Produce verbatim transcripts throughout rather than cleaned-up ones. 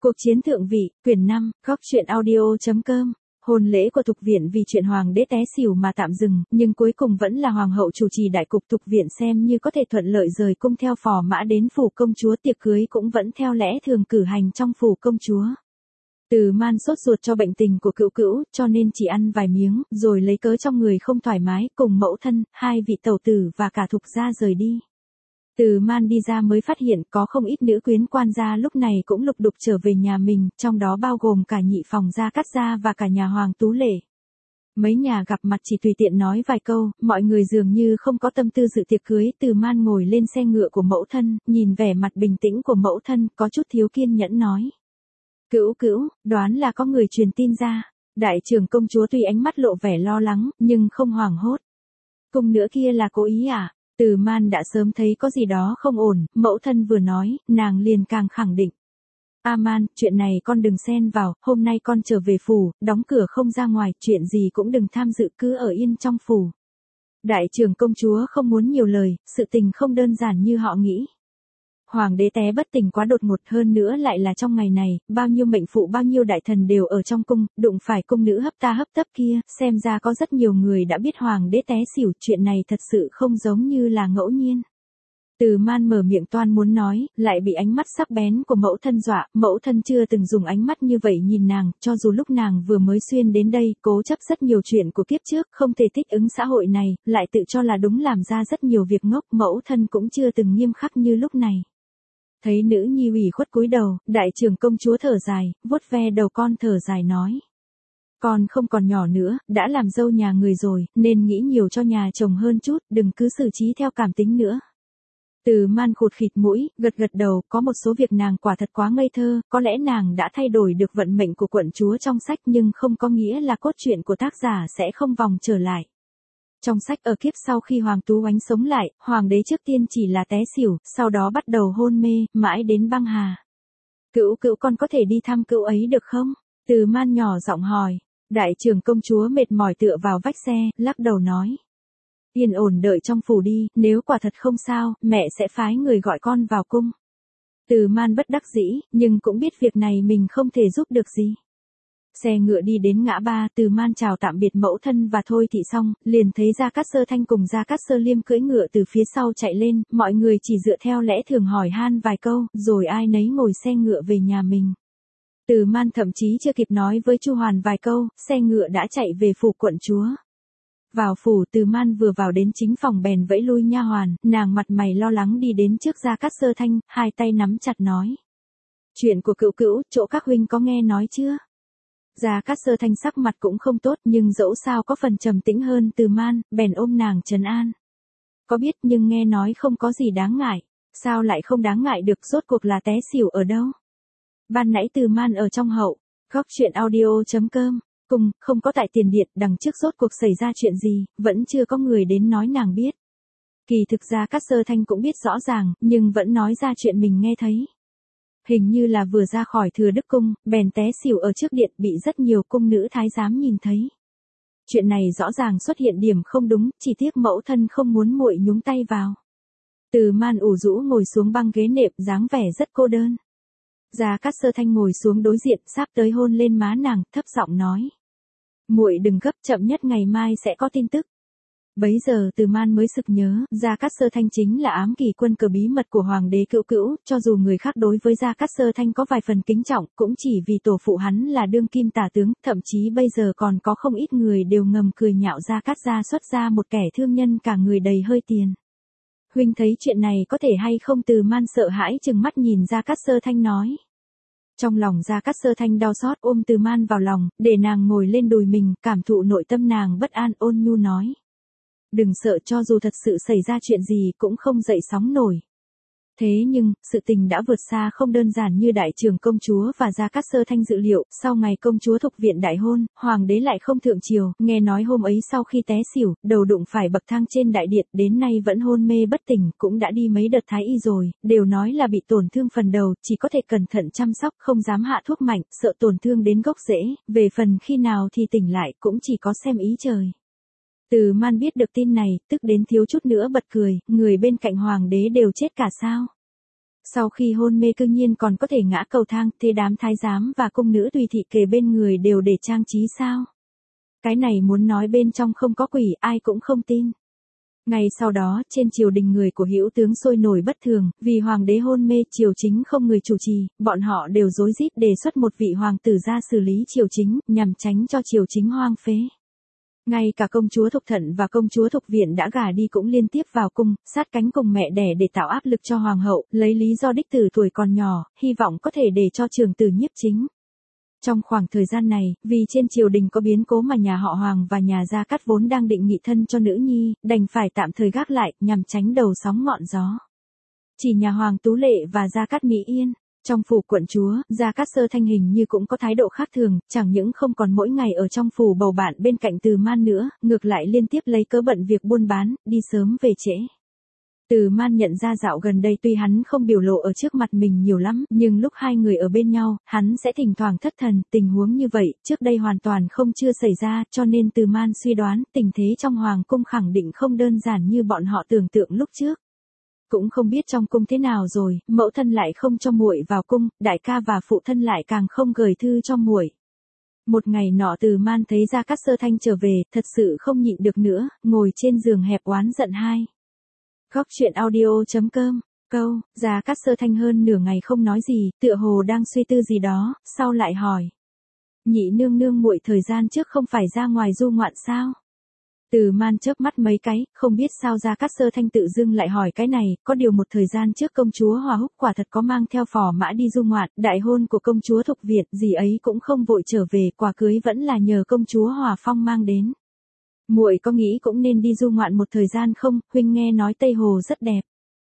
Cuộc chiến thượng vị, quyển năm, góc truyện audio.com. Hôn lễ của Thục Viện vì chuyện hoàng đế té xỉu mà tạm dừng, nhưng cuối cùng vẫn là hoàng hậu chủ trì đại cục. Thục Viện xem như có thể thuận lợi rời cung theo phò mã đến phủ công chúa. Tiệc cưới cũng vẫn theo lẽ thường cử hành trong phủ công chúa. Từ Man sốt ruột cho bệnh tình của Cữu Cữu, cho nên chỉ ăn vài miếng, rồi lấy cớ trong người không thoải mái, cùng mẫu thân, hai vị tẩu tử và cả Thục gia rời đi. Từ Man đi ra mới phát hiện có không ít nữ quyến quan gia lúc này cũng lục đục trở về nhà mình, trong đó bao gồm cả nhị phòng Gia Cát gia và cả nhà Hoàng Tú Lệ. Mấy nhà gặp mặt chỉ tùy tiện nói vài câu, mọi người dường như không có tâm tư dự tiệc cưới. Từ Man ngồi lên xe ngựa của mẫu thân, nhìn vẻ mặt bình tĩnh của mẫu thân, có chút thiếu kiên nhẫn nói. Cữu Cữu, đoán là có người truyền tin ra. Đại trưởng công chúa tuy ánh mắt lộ vẻ lo lắng, nhưng không hoảng hốt. Cung nữa kia là cố ý à? Từ Man đã sớm thấy có gì đó không ổn, mẫu thân vừa nói, nàng liền càng khẳng định. A Man, chuyện này con đừng xen vào, hôm nay con trở về phủ, đóng cửa không ra ngoài, chuyện gì cũng đừng tham dự, cứ ở yên trong phủ. Đại trưởng công chúa không muốn nhiều lời, sự tình không đơn giản như họ nghĩ. Hoàng đế té bất tỉnh quá đột ngột, hơn nữa lại là trong ngày này, bao nhiêu mệnh phụ bao nhiêu đại thần đều ở trong cung, đụng phải cung nữ hấp ta hấp tấp kia, xem ra có rất nhiều người đã biết hoàng đế té xỉu, chuyện này thật sự không giống như là ngẫu nhiên. Từ Man mở miệng toan muốn nói, lại bị ánh mắt sắc bén của mẫu thân dọa. Mẫu thân chưa từng dùng ánh mắt như vậy nhìn nàng, cho dù lúc nàng vừa mới xuyên đến đây, cố chấp rất nhiều chuyện của kiếp trước, không thể thích ứng xã hội này, lại tự cho là đúng làm ra rất nhiều việc ngốc, mẫu thân cũng chưa từng nghiêm khắc như lúc này. Thấy nữ nhi ủy khuất cúi đầu, đại trưởng công chúa thở dài, vuốt ve đầu con thở dài nói. Con không còn nhỏ nữa, đã làm dâu nhà người rồi, nên nghĩ nhiều cho nhà chồng hơn chút, đừng cứ xử trí theo cảm tính nữa. Từ Man khụt khịt mũi, gật gật đầu, có một số việc nàng quả thật quá ngây thơ, có lẽ nàng đã thay đổi được vận mệnh của quận chúa trong sách nhưng không có nghĩa là cốt truyện của tác giả sẽ không vòng trở lại. Trong sách ở kiếp sau khi Hoàng Tú Oánh sống lại, hoàng đế trước tiên chỉ là té xỉu, sau đó bắt đầu hôn mê, mãi đến băng hà. Cữu Cữu con có thể đi thăm Cữu ấy được không? Từ Man nhỏ giọng hỏi. Đại trưởng công chúa mệt mỏi tựa vào vách xe, lắc đầu nói. Yên ổn đợi trong phủ đi, nếu quả thật không sao, mẹ sẽ phái người gọi con vào cung. Từ Man bất đắc dĩ, nhưng cũng biết việc này mình không thể giúp được gì. Xe ngựa đi đến ngã ba, Từ Man chào tạm biệt mẫu thân và thôi thị xong, liền thấy Gia Cát Sơ Thanh cùng Gia Cát Sơ Liêm cưỡi ngựa từ phía sau chạy lên, mọi người chỉ dựa theo lẽ thường hỏi han vài câu, rồi ai nấy ngồi xe ngựa về nhà mình. Từ Man thậm chí chưa kịp nói với Chu Hoàn vài câu, xe ngựa đã chạy về phủ quận chúa. Vào phủ, Từ Man vừa vào đến chính phòng bèn vẫy lui nha hoàn, nàng mặt mày lo lắng đi đến trước Gia Cát Sơ Thanh, hai tay nắm chặt nói. Chuyện của Cữu Cữu, chỗ các huynh có nghe nói chưa? Gia Cát Sơ Thanh sắc mặt cũng không tốt nhưng dẫu sao có phần trầm tĩnh hơn Từ Man, bèn ôm nàng trấn an. Có biết nhưng nghe nói không có gì đáng ngại. Sao lại không đáng ngại được, rốt cuộc là té xỉu ở đâu? Ban nãy Từ Man ở trong hậu, góc truyện audio.com, cùng, không có tại tiền điện, đằng trước rốt cuộc xảy ra chuyện gì, vẫn chưa có người đến nói nàng biết. Kỳ thực Gia Cát Sơ Thanh cũng biết rõ ràng, nhưng vẫn nói ra chuyện mình nghe thấy. Hình như là vừa ra khỏi Thừa Đức Cung, bèn té xỉu ở trước điện, bị rất nhiều cung nữ thái giám nhìn thấy. Chuyện này rõ ràng xuất hiện điểm không đúng, chỉ tiếc mẫu thân không muốn muội nhúng tay vào. Từ Man ủ rũ ngồi xuống băng ghế nệm, dáng vẻ rất cô đơn. Gia Cát Sơ Thanh ngồi xuống đối diện, sắp tới hôn lên má nàng, thấp giọng nói. Muội đừng gấp, chậm nhất ngày mai sẽ có tin tức. Bấy giờ Từ Man mới sực nhớ, Gia Cát Sơ Thanh chính là ám kỳ quân cờ bí mật của hoàng đế Cữu Cữu, cho dù người khác đối với Gia Cát Sơ Thanh có vài phần kính trọng, cũng chỉ vì tổ phụ hắn là đương kim tả tướng, thậm chí bây giờ còn có không ít người đều ngầm cười nhạo Gia Cát gia xuất ra một kẻ thương nhân cả người đầy hơi tiền. Huynh thấy chuyện này có thể hay không? Từ Man sợ hãi chừng mắt nhìn Gia Cát Sơ Thanh nói. Trong lòng Gia Cát Sơ Thanh đau xót ôm Từ Man vào lòng, để nàng ngồi lên đùi mình, cảm thụ nội tâm nàng bất an, ôn nhu nói. Đừng sợ, cho dù thật sự xảy ra chuyện gì cũng không dậy sóng nổi. Thế nhưng, sự tình đã vượt xa không đơn giản như đại trưởng công chúa và Gia Cát Sơ Thanh dự liệu, sau ngày công chúa Thục Viện đại hôn, hoàng đế lại không thượng triều, nghe nói hôm ấy sau khi té xỉu, đầu đụng phải bậc thang trên đại điện, đến nay vẫn hôn mê bất tỉnh, cũng đã đi mấy đợt thái y rồi, đều nói là bị tổn thương phần đầu, chỉ có thể cẩn thận chăm sóc, không dám hạ thuốc mạnh, sợ tổn thương đến gốc rễ, về phần khi nào thì tỉnh lại cũng chỉ có xem ý trời. Từ Man biết được tin này, tức đến thiếu chút nữa bật cười, người bên cạnh hoàng đế đều chết cả sao? Sau khi hôn mê cư nhiên còn có thể ngã cầu thang, thế đám thái giám và cung nữ tùy thị kề bên người đều để trang trí sao? Cái này muốn nói bên trong không có quỷ, ai cũng không tin. Ngay sau đó, trên triều đình người của hữu tướng sôi nổi bất thường, vì hoàng đế hôn mê, triều chính không người chủ trì, bọn họ đều rối rít đề xuất một vị hoàng tử ra xử lý triều chính, nhằm tránh cho triều chính hoang phế. Ngay cả công chúa Thục Thận và công chúa Thục Viện đã gả đi cũng liên tiếp vào cung, sát cánh cùng mẹ đẻ để tạo áp lực cho hoàng hậu, lấy lý do đích tử tuổi còn nhỏ, hy vọng có thể để cho trường tử nhiếp chính. Trong khoảng thời gian này, vì trên triều đình có biến cố mà nhà họ Hoàng và nhà Gia Cát vốn đang định nghị thân cho nữ nhi, đành phải tạm thời gác lại, nhằm tránh đầu sóng ngọn gió. Chỉ nhà Hoàng Tú Lệ và Gia Cát Mỹ Yên, trong phủ quận chúa, Gia Cát Sơ Thanh hình như cũng có thái độ khác thường, chẳng những không còn mỗi ngày ở trong phủ bầu bạn bên cạnh Từ Man nữa, ngược lại liên tiếp lấy cớ bận việc buôn bán, đi sớm về trễ. Từ Man nhận ra dạo gần đây tuy hắn không biểu lộ ở trước mặt mình nhiều lắm, nhưng lúc hai người ở bên nhau, hắn sẽ thỉnh thoảng thất thần, tình huống như vậy, trước đây hoàn toàn không chưa xảy ra, cho nên Từ Man suy đoán, tình thế trong hoàng cung khẳng định không đơn giản như bọn họ tưởng tượng lúc trước. Cũng không biết trong cung thế nào rồi, mẫu thân lại không cho muội vào cung, đại ca và phụ thân lại càng không gửi thư cho muội. Một ngày nọ Từ Man thấy Gia Cát Sơ Thanh trở về, thật sự không nhịn được nữa, ngồi trên giường hẹp oán giận hai. Góc truyện audio chấm com, câu, Gia Cát Sơ Thanh hơn nửa ngày không nói gì, tựa hồ đang suy tư gì đó, sau lại hỏi. Nhị nương nương muội thời gian trước không phải ra ngoài du ngoạn sao? Từ Man chớp mắt mấy cái, không biết sao Gia Cát Sơ Thanh tự dưng lại hỏi cái này, có điều một thời gian trước công chúa Hòa Húc quả thật có mang theo phò mã đi du ngoạn, đại hôn của công chúa Thục Việt, gì ấy cũng không vội trở về, quà cưới vẫn là nhờ công chúa Hòa Phong mang đến. Muội có nghĩ cũng nên đi du ngoạn một thời gian không, huynh nghe nói Tây Hồ rất đẹp.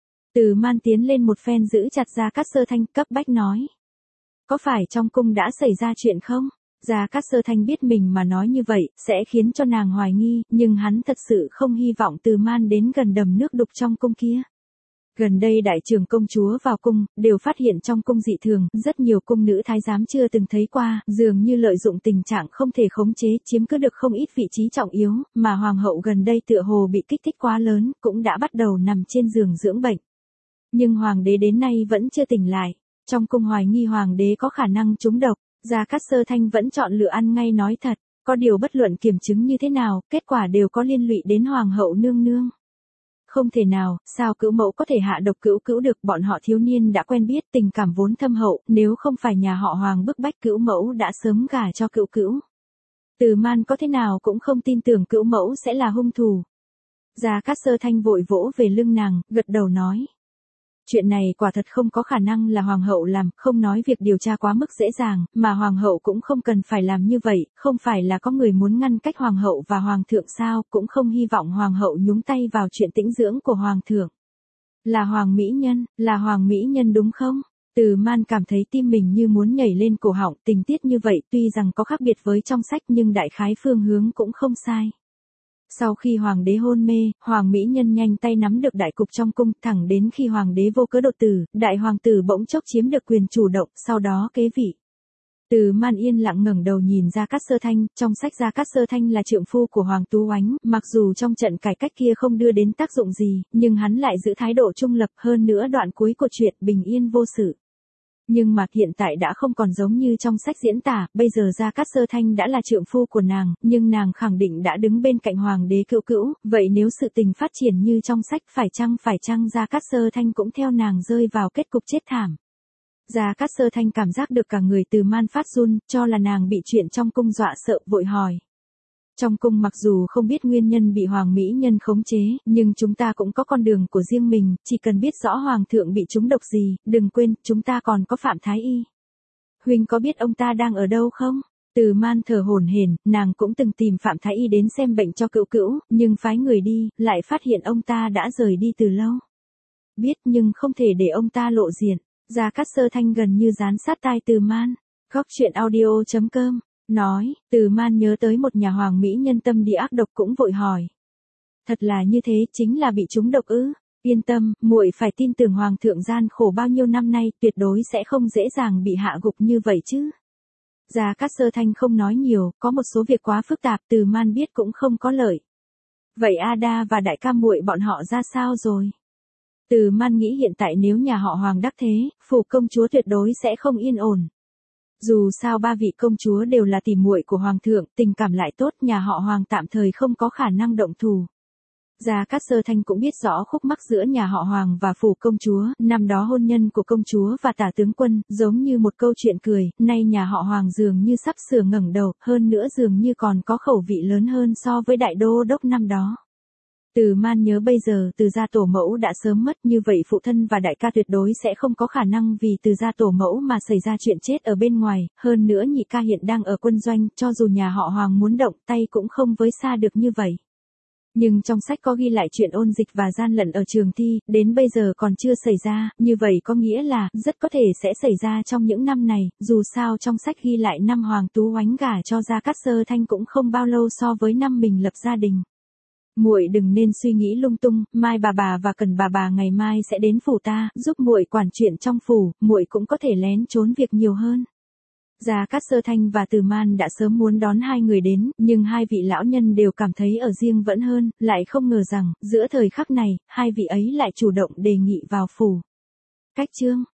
Từ Man tiến lên một phen giữ chặt Gia Cát Sơ Thanh, cấp bách nói. Có phải trong cung đã xảy ra chuyện không? Gia Cát Sơ Thanh biết mình mà nói như vậy, sẽ khiến cho nàng hoài nghi, nhưng hắn thật sự không hy vọng Từ Man đến gần đầm nước đục trong cung kia. Gần đây đại trưởng công chúa vào cung, đều phát hiện trong cung dị thường, rất nhiều cung nữ thái giám chưa từng thấy qua, dường như lợi dụng tình trạng không thể khống chế, chiếm cứ được không ít vị trí trọng yếu, mà hoàng hậu gần đây tựa hồ bị kích thích quá lớn, cũng đã bắt đầu nằm trên giường dưỡng bệnh. Nhưng hoàng đế đến nay vẫn chưa tỉnh lại, trong cung hoài nghi hoàng đế có khả năng trúng độc, Gia Cát Sơ Thanh vẫn chọn lựa ăn ngay nói thật, có điều bất luận kiểm chứng như thế nào, kết quả đều có liên lụy đến hoàng hậu nương nương. Không thể nào, sao cữu mẫu có thể hạ độc cữu cữu được, bọn họ thiếu niên đã quen biết, tình cảm vốn thâm hậu, nếu không phải nhà họ Hoàng bức bách cữu mẫu đã sớm gả cho cữu cữu. Từ Man có thế nào cũng không tin tưởng cữu mẫu sẽ là hung thủ. Gia Cát Sơ Thanh vội vỗ về lưng nàng, gật đầu nói. Chuyện này quả thật không có khả năng là hoàng hậu làm, không nói việc điều tra quá mức dễ dàng, mà hoàng hậu cũng không cần phải làm như vậy, không phải là có người muốn ngăn cách hoàng hậu và hoàng thượng sao, cũng không hy vọng hoàng hậu nhúng tay vào chuyện tĩnh dưỡng của hoàng thượng. Là hoàng mỹ nhân, là hoàng mỹ nhân đúng không? Từ Man cảm thấy tim mình như muốn nhảy lên cổ họng, tình tiết như vậy tuy rằng có khác biệt với trong sách nhưng đại khái phương hướng cũng không sai. Sau khi hoàng đế hôn mê, hoàng mỹ nhân nhanh tay nắm được đại cục trong cung, thẳng đến khi hoàng đế vô cớ đột tử, đại hoàng tử bỗng chốc chiếm được quyền chủ động, sau đó kế vị. Từ Man yên lặng ngẩng đầu nhìn Gia Cát Sơ Thanh, trong sách Gia Cát Sơ Thanh là trượng phu của Hoàng Tú Oánh, mặc dù trong trận cải cách kia không đưa đến tác dụng gì, nhưng hắn lại giữ thái độ trung lập, hơn nữa đoạn cuối của chuyện bình yên vô sự. Nhưng mà hiện tại đã không còn giống như trong sách diễn tả, bây giờ Gia Cát Sơ Thanh đã là trượng phu của nàng, nhưng nàng khẳng định đã đứng bên cạnh hoàng đế cữu cữu, vậy nếu sự tình phát triển như trong sách phải chăng phải chăng Gia Cát Sơ Thanh cũng theo nàng rơi vào kết cục chết thảm. Gia Cát Sơ Thanh cảm giác được cả người Từ Man phát run, cho là nàng bị chuyện trong cung dọa sợ, vội hỏi. Trong cung mặc dù không biết nguyên nhân bị hoàng mỹ nhân khống chế, nhưng chúng ta cũng có con đường của riêng mình, chỉ cần biết rõ hoàng thượng bị trúng độc gì, đừng quên, chúng ta còn có Phạm Thái Y. Huynh có biết ông ta đang ở đâu không? Từ Man thở hổn hển, nàng cũng từng tìm Phạm Thái Y đến xem bệnh cho cữu cữu, nhưng phái người đi, lại phát hiện ông ta đã rời đi từ lâu. Biết nhưng không thể để ông ta lộ diện. Gia Cát Sơ Thanh gần như dán sát tai Từ Man. Góc truyện audio chấm com nói, Từ Man nhớ tới một nhà hoàng mỹ nhân tâm địa ác độc cũng vội hỏi. Thật là như thế, chính là bị trúng độc ư? Yên tâm, muội phải tin tưởng hoàng thượng gian khổ bao nhiêu năm nay, tuyệt đối sẽ không dễ dàng bị hạ gục như vậy chứ. Gia Cát Sơ Thanh không nói nhiều, có một số việc quá phức tạp, Từ Man biết cũng không có lợi. Vậy Ada và đại ca muội bọn họ ra sao rồi? Từ Man nghĩ hiện tại nếu nhà họ Hoàng đắc thế, phủ công chúa tuyệt đối sẽ không yên ổn. Dù sao ba vị công chúa đều là tỉ muội của Hoàng thượng, tình cảm lại tốt, nhà họ Hoàng tạm thời không có khả năng động thủ. Gia Cát Sơ Thanh cũng biết rõ khúc mắc giữa nhà họ Hoàng và phủ công chúa, năm đó hôn nhân của công chúa và tả tướng quân, giống như một câu chuyện cười, nay nhà họ Hoàng dường như sắp sửa ngẩng đầu, hơn nữa dường như còn có khẩu vị lớn hơn so với đại đô đốc năm đó. Từ Man nhớ bây giờ Từ gia tổ mẫu đã sớm mất, như vậy phụ thân và đại ca tuyệt đối sẽ không có khả năng vì Từ gia tổ mẫu mà xảy ra chuyện chết ở bên ngoài, hơn nữa nhị ca hiện đang ở quân doanh, cho dù nhà họ Hoàng muốn động tay cũng không với xa được như vậy. Nhưng trong sách có ghi lại chuyện ôn dịch và gian lận ở trường thi, đến bây giờ còn chưa xảy ra, như vậy có nghĩa là, rất có thể sẽ xảy ra trong những năm này, dù sao trong sách ghi lại năm Hoàng Tú Oánh gả cho Gia Cát Sơ Thanh cũng không bao lâu so với năm mình lập gia đình. Muội đừng nên suy nghĩ lung tung, Mai bà bà và Cần bà bà ngày mai sẽ đến phủ ta, giúp muội quản chuyện trong phủ, muội cũng có thể lén trốn việc nhiều hơn. Gia Cát Sơ Thanh và Từ Man đã sớm muốn đón hai người đến, nhưng hai vị lão nhân đều cảm thấy ở riêng vẫn hơn, lại không ngờ rằng, giữa thời khắc này, hai vị ấy lại chủ động đề nghị vào phủ. Cách chương